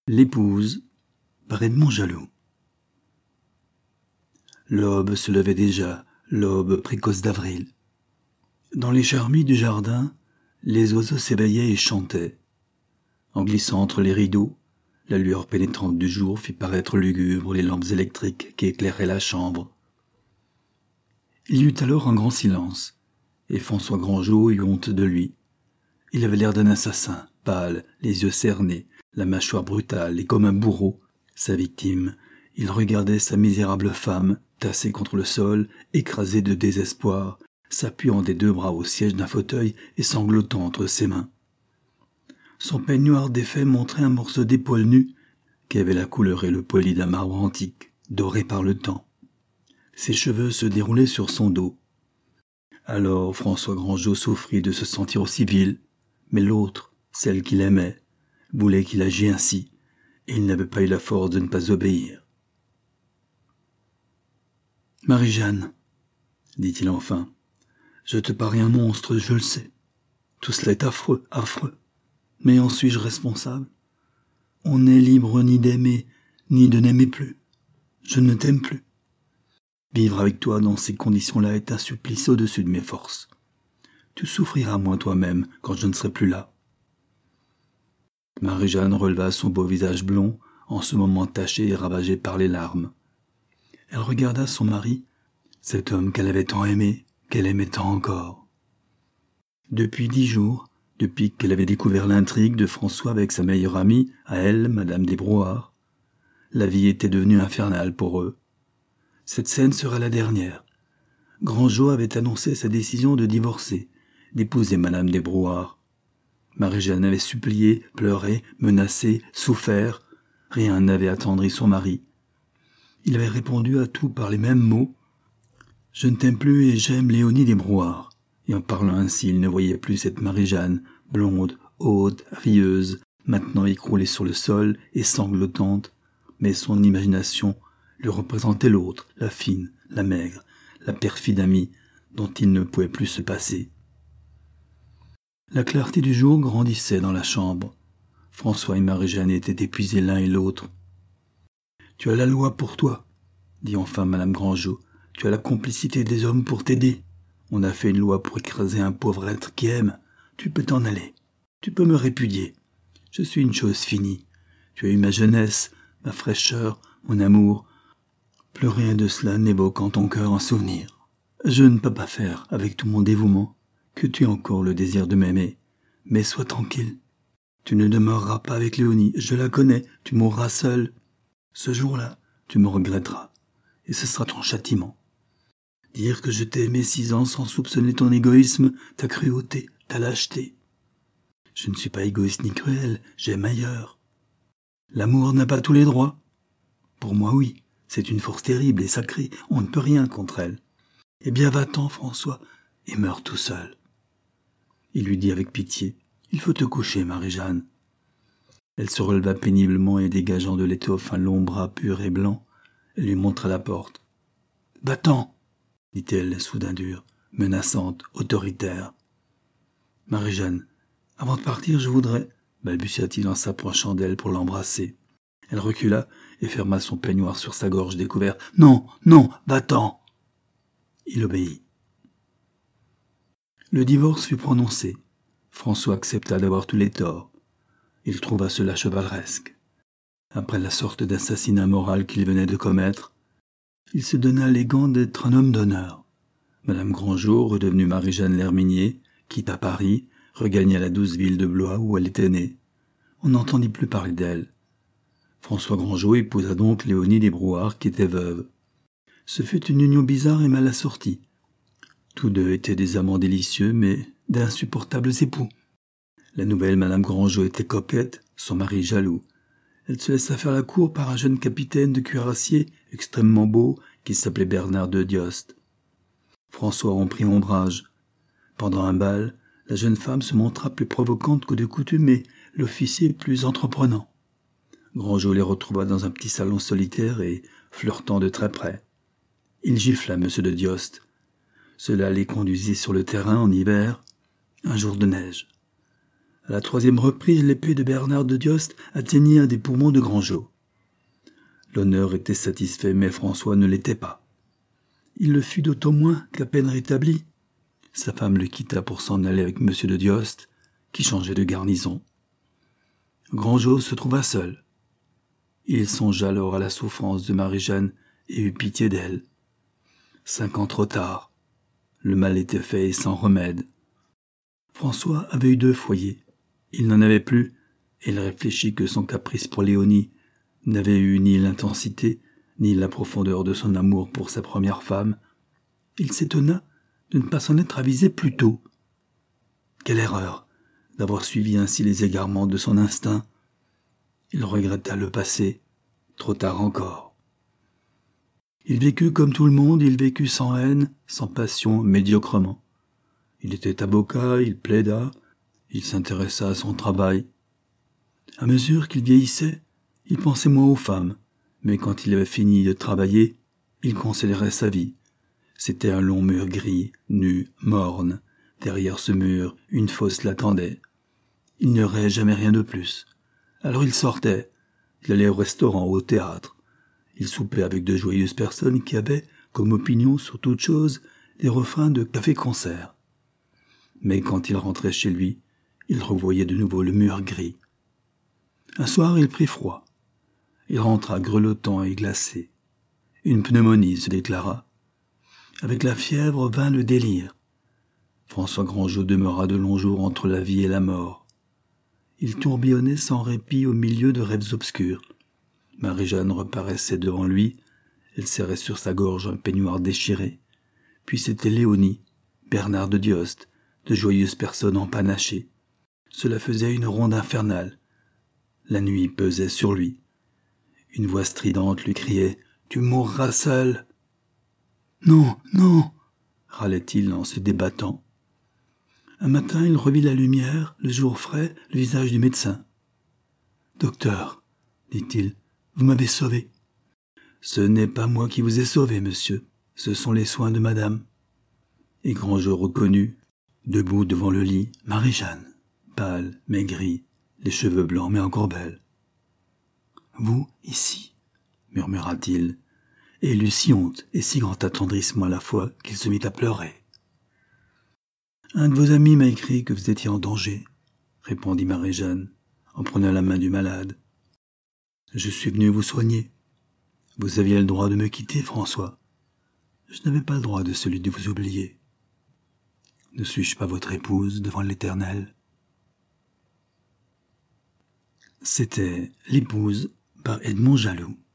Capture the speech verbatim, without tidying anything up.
L'épouse par Edmond Jaloux. L'aube se levait déjà, l'aube précoce d'avril. Dans les charmilles du jardin, les oiseaux s'éveillaient et chantaient. En glissant entre les rideaux, la lueur pénétrante du jour fit paraître lugubres les lampes électriques qui éclairaient la chambre. Il y eut alors un grand silence, et François Grandjeau eut honte de lui. Il avait l'air d'un assassin, pâle, les yeux cernés, la mâchoire brutale et comme un bourreau. Sa victime, il regardait sa misérable femme, tassée contre le sol, écrasée de désespoir, s'appuyant des deux bras au siège d'un fauteuil et sanglotant entre ses mains. Son peignoir défait montrait un morceau d'épaule nue qui avait la couleur et le poli d'un marbre antique, doré par le temps. Ses cheveux se déroulaient sur son dos. Alors François Grandjeau souffrit de se sentir aussi vil, mais l'autre, celle qu'il aimait, voulait qu'il agît ainsi, et il n'avait pas eu la force de ne pas obéir. « Marie-Jeanne, dit-il enfin, je te parais un monstre, je le sais. Tout cela est affreux, affreux. Mais en suis-je responsable? On n'est libre ni d'aimer, ni de n'aimer plus. Je ne t'aime plus. Vivre avec toi dans ces conditions-là est un supplice au-dessus de mes forces. Tu souffriras moins toi-même quand je ne serai plus là. » Marie-Jeanne releva son beau visage blond, en ce moment taché et ravagé par les larmes. Elle regarda son mari, cet homme qu'elle avait tant aimé, qu'elle aimait tant encore. Depuis dix jours, depuis qu'elle avait découvert l'intrigue de François avec sa meilleure amie, à elle, Madame Desbrouards, la vie était devenue infernale pour eux. Cette scène sera la dernière. Grandjeau avait annoncé sa décision de divorcer, d'épouser Madame Desbrouards. Marie-Jeanne avait supplié, pleuré, menacé, souffert. Rien n'avait attendri son mari. Il avait répondu à tout par les mêmes mots. « Je ne t'aime plus et j'aime Léonie Desbrouards. » Et en parlant ainsi, il ne voyait plus cette Marie-Jeanne, blonde, haute, rieuse, maintenant écroulée sur le sol et sanglotante, mais son imagination lui représentait l'autre, la fine, la maigre, la perfide amie, dont il ne pouvait plus se passer. La clarté du jour grandissait dans la chambre. François et Marie-Jeanne étaient épuisés l'un et l'autre. « Tu as la loi pour toi, » dit enfin Madame Grandjeau. « Tu as la complicité des hommes pour t'aider. On a fait une loi pour écraser un pauvre être qui aime. Tu peux t'en aller. Tu peux me répudier. Je suis une chose finie. Tu as eu ma jeunesse, ma fraîcheur, mon amour. Plus rien de cela n'évoque en ton cœur un souvenir. Je ne peux pas faire, avec tout mon dévouement, que tu aies encore le désir de m'aimer. Mais sois tranquille. Tu ne demeureras pas avec Léonie. Je la connais. Tu mourras seul. Ce jour-là, tu me regretteras. Et ce sera ton châtiment. Dire que je t'ai aimé six ans sans soupçonner ton égoïsme, ta cruauté, ta lâcheté. Je ne suis pas égoïste ni cruel. J'aime ailleurs. L'amour n'a pas tous les droits. Pour moi, oui. C'est une force terrible et sacrée. On ne peut rien contre elle. Eh bien, va-t'en, François, et meurs tout seul. Il lui dit avec pitié. Il faut te coucher, Marie-Jeanne. Elle se releva péniblement et dégageant de l'étoffe un long bras pur et blanc, elle lui montra la porte. « Va-t'en !» dit-elle, soudain dure, menaçante, autoritaire. « Marie-Jeanne, avant de partir, je voudrais... » balbutia-t-il en s'approchant d'elle pour l'embrasser. Elle recula et ferma son peignoir sur sa gorge découverte. « Non, non, va-t'en !» Il obéit. Le divorce fut prononcé. François accepta d'avoir tous les torts. Il trouva cela chevaleresque. Après la sorte d'assassinat moral qu'il venait de commettre, il se donna les gants d'être un homme d'honneur. Madame Grandjeau, redevenue Marie-Jeanne L'Herminier, quitta Paris, regagna la douce ville de Blois où elle était née. On n'entendit plus parler d'elle. François Grandjeau épousa donc Léonie Desbrouards, qui était veuve. Ce fut une union bizarre et mal assortie. Tous deux étaient des amants délicieux, mais d'insupportables époux. La nouvelle Madame Grandjeau était coquette, son mari jaloux. Elle se laissa faire la cour par un jeune capitaine de cuirassiers extrêmement beau qui s'appelait Bernard de Dioste. François en prit ombrage. Pendant un bal, la jeune femme se montra plus provocante que de coutume et l'officier plus entreprenant. Grandjeau les retrouva dans un petit salon solitaire et flirtant de très près. Il gifla M. de Dioste. Cela les conduisit sur le terrain en hiver, un jour de neige. À la troisième reprise, l'épée de Bernard de Diostes atteignit un des poumons de Grandjeau. L'honneur était satisfait, mais François ne l'était pas. Il le fut d'autant moins qu'à peine rétabli, sa femme le quitta pour s'en aller avec M. de Diostes, qui changeait de garnison. Grandjeau se trouva seul. Il songea alors à la souffrance de Marie-Jeanne et eut pitié d'elle. Cinq ans trop tard, le mal était fait et sans remède. François avait eu deux foyers. Il n'en avait plus, et il réfléchit que son caprice pour Léonie n'avait eu ni l'intensité ni la profondeur de son amour pour sa première femme. Il s'étonna de ne pas s'en être avisé plus tôt. Quelle erreur d'avoir suivi ainsi les égarements de son instinct. Il regretta le passé, trop tard encore. Il vécut comme tout le monde, il vécut sans haine, sans passion, médiocrement. Il était avocat, il plaida, il s'intéressa à son travail. À mesure qu'il vieillissait, il pensait moins aux femmes, mais quand il avait fini de travailler, il considérait sa vie. C'était un long mur gris, nu, morne. Derrière ce mur, une fosse l'attendait. Il n'y aurait jamais rien de plus. Alors il sortait, il allait au restaurant, au théâtre. Il soupait avec de joyeuses personnes qui avaient, comme opinion sur toute chose, les refrains de café-concert. Mais quand il rentrait chez lui, il revoyait de nouveau le mur gris. Un soir, il prit froid. Il rentra grelottant et glacé. Une pneumonie se déclara. Avec la fièvre vint le délire. François Grandjeau demeura de longs jours entre la vie et la mort. Il tourbillonnait sans répit au milieu de rêves obscurs. Marie-Jeanne reparaissait devant lui, elle serrait sur sa gorge un peignoir déchiré. Puis c'était Léonie, Bernard de Diostes, de joyeuses personnes empanachées. Cela faisait une ronde infernale. La nuit pesait sur lui. Une voix stridente lui criait « Tu mourras seul !»« Non, non !» râlait-il en se débattant. Un matin, il revit la lumière, le jour frais, le visage du médecin. « Docteur, dit-il, vous m'avez sauvé. »« Ce n'est pas moi qui vous ai sauvé, monsieur. Ce sont les soins de madame. » Et Grandjeau reconnut, debout devant le lit, Marie-Jeanne, pâle, maigrie, les cheveux blancs mais encore belle. « Vous, ici, murmura-t-il, et il eut si honte et si grand attendrissement à la fois qu'il se mit à pleurer. « Un de vos amis m'a écrit que vous étiez en danger, répondit Marie-Jeanne, en prenant la main du malade. Je suis venu vous soigner. Vous aviez le droit de me quitter, François. Je n'avais pas le droit de celui de vous oublier. Ne suis-je pas votre épouse devant l'Éternel ?» C'était L'épouse par Edmond Jaloux.